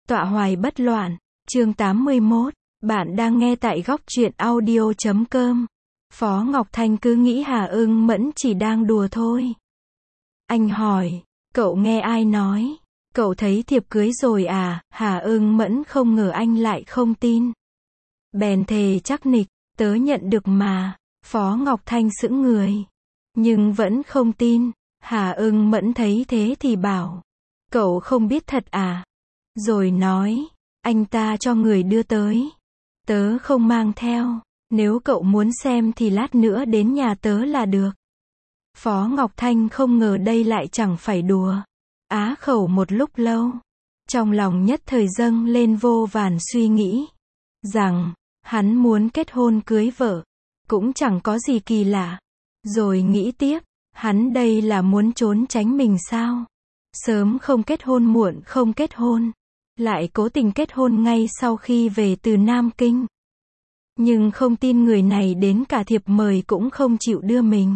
Tọa hoài bất loạn, chương 81, bạn đang nghe tại góc truyện audio.com. Phó Ngọc Thanh cứ nghĩ Hà Ưng Mẫn chỉ đang đùa thôi. Anh hỏi, cậu nghe ai nói? Cậu thấy thiệp cưới rồi à? Hà Ưng Mẫn không ngờ anh lại không tin. Bèn thề chắc nịch, tớ nhận được mà. Phó Ngọc Thanh sững người, nhưng vẫn không tin. Hà Ưng Mẫn thấy thế thì bảo, cậu không biết thật à? Rồi nói, anh ta cho người đưa tới. Tớ không mang theo, nếu cậu muốn xem thì lát nữa đến nhà tớ là được. Phó Ngọc Thanh không ngờ đây lại chẳng phải đùa. Á khẩu một lúc lâu, trong lòng nhất thời dâng lên vô vàn suy nghĩ, rằng, hắn muốn kết hôn cưới vợ, cũng chẳng có gì kỳ lạ. Rồi nghĩ tiếp, hắn đây là muốn trốn tránh mình sao? Sớm không kết hôn muộn không kết hôn, lại cố tình kết hôn ngay sau khi về từ Nam Kinh. Nhưng không tin người này đến cả thiệp mời cũng không chịu đưa mình.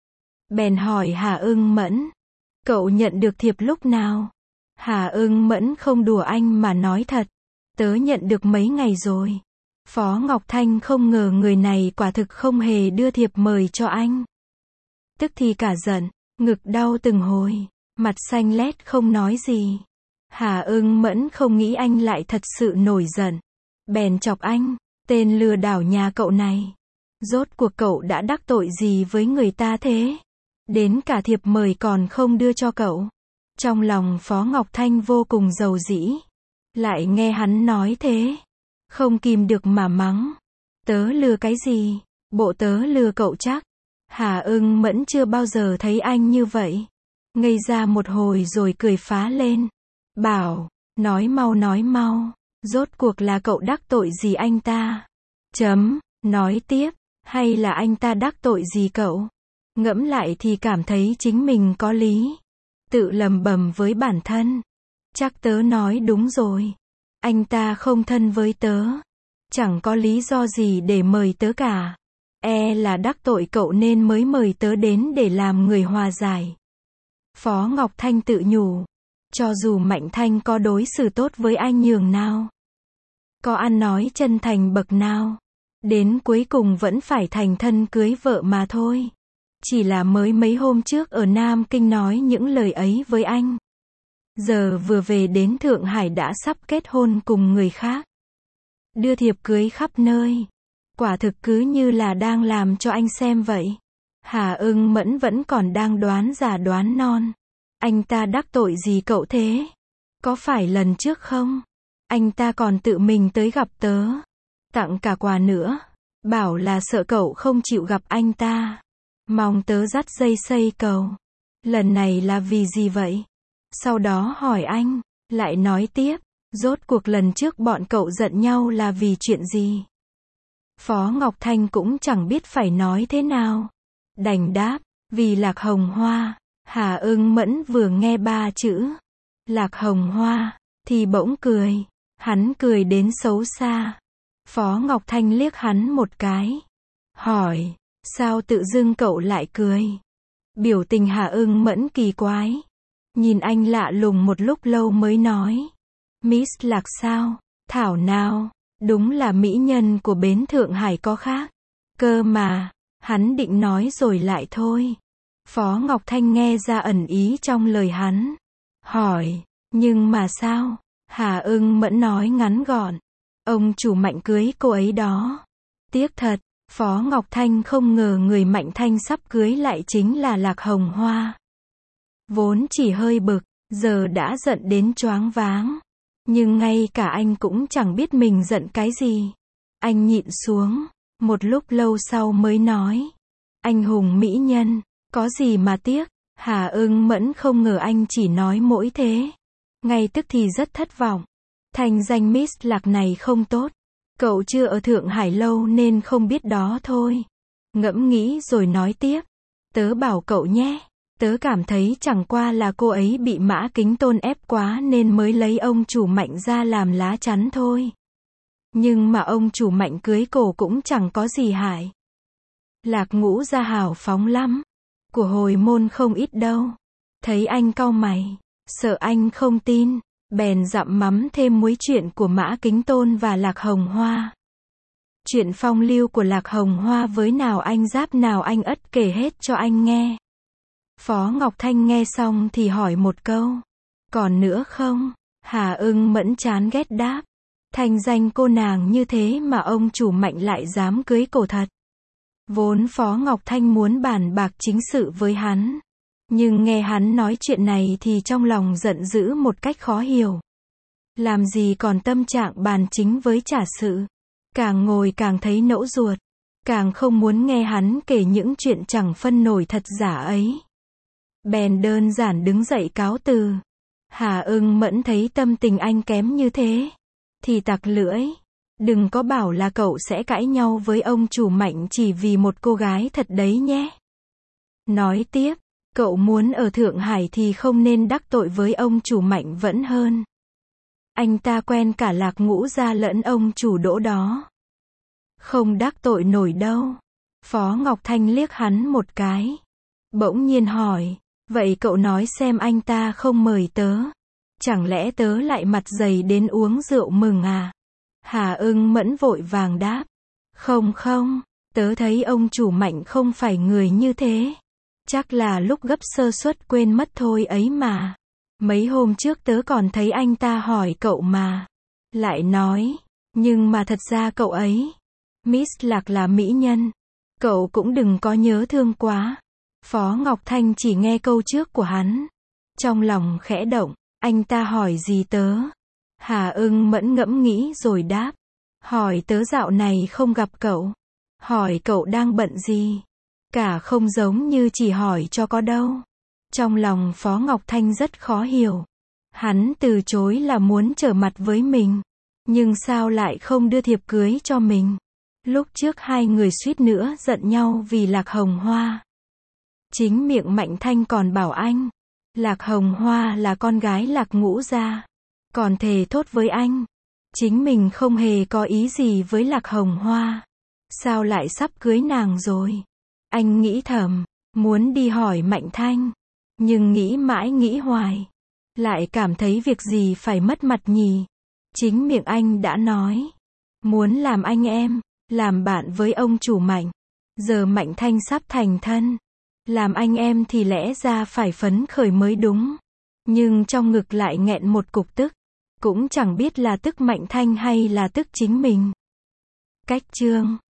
Bèn hỏi Hà Ưng Mẫn, cậu nhận được thiệp lúc nào? Hà Ưng Mẫn không đùa anh mà nói thật, tớ nhận được mấy ngày rồi. Phó Ngọc Thanh không ngờ người này quả thực không hề đưa thiệp mời cho anh. Tức thì cả giận, ngực đau từng hồi, mặt xanh lét không nói gì. Hà Ưng Mẫn không nghĩ anh lại thật sự nổi giận. Bèn chọc anh, tên lừa đảo nhà cậu này. Rốt cuộc cậu đã đắc tội gì với người ta thế? Đến cả thiệp mời còn không đưa cho cậu. Trong lòng Phó Ngọc Thanh vô cùng giàu dĩ. Lại nghe hắn nói thế, không kìm được mà mắng. Tớ lừa cái gì? Bộ tớ lừa cậu chắc. Hà Ưng Mẫn chưa bao giờ thấy anh như vậy. Ngây ra một hồi rồi cười phá lên. Bảo, nói mau, rốt cuộc là cậu đắc tội gì anh ta? Nói tiếp, hay là anh ta đắc tội gì cậu? Ngẫm lại thì cảm thấy chính mình có lý. Tự lầm bầm với bản thân. Chắc tớ nói đúng rồi. Anh ta không thân với tớ. Chẳng có lý do gì để mời tớ cả. E là đắc tội cậu nên mới mời tớ đến để làm người hòa giải. Phó Ngọc Thanh tự nhủ. Cho dù Mạnh Thanh có đối xử tốt với anh nhường nào, có ăn nói chân thành bậc nào, đến cuối cùng vẫn phải thành thân cưới vợ mà thôi. Chỉ là mới mấy hôm trước ở Nam Kinh nói những lời ấy với anh. Giờ vừa về đến Thượng Hải đã sắp kết hôn cùng người khác. Đưa thiệp cưới khắp nơi. Quả thực cứ như là đang làm cho anh xem vậy. Hà Ưng Mẫn vẫn còn đang đoán già đoán non. Anh ta đắc tội gì cậu thế? Có phải lần trước không? Anh ta còn tự mình tới gặp tớ. Tặng cả quà nữa. Bảo là sợ cậu không chịu gặp anh ta. Mong tớ dắt dây xây cầu. Lần này là vì gì vậy? Sau đó hỏi anh. Lại nói tiếp. Rốt cuộc lần trước bọn cậu giận nhau là vì chuyện gì? Phó Ngọc Thanh cũng chẳng biết phải nói thế nào. Đành đáp. Vì Lạc Hồng Hoa. Hà Ưng Mẫn vừa nghe 3 chữ Lạc Hồng Hoa thì bỗng cười. Hắn cười đến xấu xa. Phó Ngọc Thanh liếc hắn một cái. Hỏi, sao tự dưng cậu lại cười? Biểu tình Hà Ưng Mẫn kỳ quái. Nhìn anh lạ lùng một lúc lâu mới nói. Miss Lạc sao? Thảo nào, đúng là mỹ nhân của bến Thượng Hải có khác. Cơ mà, hắn định nói rồi lại thôi. Phó Ngọc Thanh nghe ra ẩn ý trong lời hắn. Hỏi, nhưng mà sao? Hà Ưng Mẫn nói ngắn gọn. Ông chủ Mạnh cưới cô ấy đó. Tiếc thật, Phó Ngọc Thanh không ngờ người Mạnh Thanh sắp cưới lại chính là Lạc Hồng Hoa. Vốn chỉ hơi bực, giờ đã giận đến choáng váng. Nhưng ngay cả anh cũng chẳng biết mình giận cái gì. Anh nhịn xuống, một lúc lâu sau mới nói. Anh hùng mỹ nhân. Có gì mà tiếc? Hà Ưng Mẫn không ngờ anh chỉ nói mỗi thế. Ngay tức thì rất thất vọng. Thành danh Miss Lạc này không tốt. Cậu chưa ở Thượng Hải lâu nên không biết đó thôi. Ngẫm nghĩ rồi nói tiếp. Tớ bảo cậu nhé. Tớ cảm thấy chẳng qua là cô ấy bị Mã Kính Tôn ép quá nên mới lấy ông chủ Mạnh ra làm lá chắn thôi. Nhưng mà ông chủ Mạnh cưới cổ cũng chẳng có gì hại. Lạc Ngũ gia hào phóng lắm. Của hồi môn không ít đâu. Thấy anh cau mày, sợ anh không tin, bèn dặm mắm thêm muối chuyện của Mã Kính Tôn và Lạc Hồng Hoa. Chuyện phong lưu của Lạc Hồng Hoa với nào anh Giáp nào anh Ất kể hết cho anh nghe. Phó Ngọc Thanh nghe xong thì hỏi một câu. Còn nữa không? Hà Ưng Mẫn chán ghét đáp. Thành danh cô nàng như thế mà ông chủ Mạnh lại dám cưới cổ thật. Vốn Phó Ngọc Thanh muốn bàn bạc chính sự với hắn. Nhưng nghe hắn nói chuyện này thì trong lòng giận dữ một cách khó hiểu. Làm gì còn tâm trạng bàn chính với trả sự. Càng ngồi càng thấy nẫu ruột. Càng không muốn nghe hắn kể những chuyện chẳng phân nổi thật giả ấy. Bèn đơn giản đứng dậy cáo từ. Hà Ưng Mẫn thấy tâm tình anh kém như thế. Thì tặc lưỡi. Đừng có bảo là cậu sẽ cãi nhau với ông chủ Mạnh chỉ vì một cô gái thật đấy nhé. Nói tiếp, cậu muốn ở Thượng Hải thì không nên đắc tội với ông chủ Mạnh vẫn hơn. Anh ta quen cả Lạc Ngũ Gia lẫn ông chủ Đỗ đó. Không đắc tội nổi đâu. Phó Ngọc Thanh liếc hắn một cái. Bỗng nhiên hỏi, vậy cậu nói xem anh ta không mời tớ. Chẳng lẽ tớ lại mặt dày đến uống rượu mừng à? Hà Ưng Mẫn vội vàng đáp. Không không, tớ thấy ông chủ Mạnh không phải người như thế. Chắc là lúc gấp sơ suất quên mất thôi ấy mà. Mấy hôm trước tớ còn thấy anh ta hỏi cậu mà. Lại nói, nhưng mà thật ra cậu ấy. Miss Lạc là mỹ nhân. Cậu cũng đừng có nhớ thương quá. Phó Ngọc Thanh chỉ nghe câu trước của hắn. Trong lòng khẽ động, anh ta hỏi gì tớ? Hà Ưng Mẫn ngẫm nghĩ rồi đáp. Hỏi tớ dạo này không gặp cậu. Hỏi cậu đang bận gì? Cả không giống như chỉ hỏi cho có đâu. Trong lòng Phó Ngọc Thanh rất khó hiểu. Hắn từ chối là muốn trở mặt với mình. Nhưng sao lại không đưa thiệp cưới cho mình? Lúc trước hai người suýt nữa giận nhau vì Lạc Hồng Hoa. Chính miệng Mạnh Thanh còn bảo anh. Lạc Hồng Hoa là con gái Lạc Ngũ Gia. Còn thề thốt với anh. Chính mình không hề có ý gì với Lạc Hồng Hoa. Sao lại sắp cưới nàng rồi? Anh nghĩ thầm, muốn đi hỏi Mạnh Thanh. Nhưng nghĩ mãi nghĩ hoài. Lại cảm thấy việc gì phải mất mặt nhỉ? Chính miệng anh đã nói. Muốn làm anh em, làm bạn với ông chủ Mạnh. Giờ Mạnh Thanh sắp thành thân. Làm anh em thì lẽ ra phải phấn khởi mới đúng. Nhưng trong ngực lại nghẹn một cục tức. Cũng chẳng biết là tức Mạnh Thanh hay là tức chính mình. Cách chương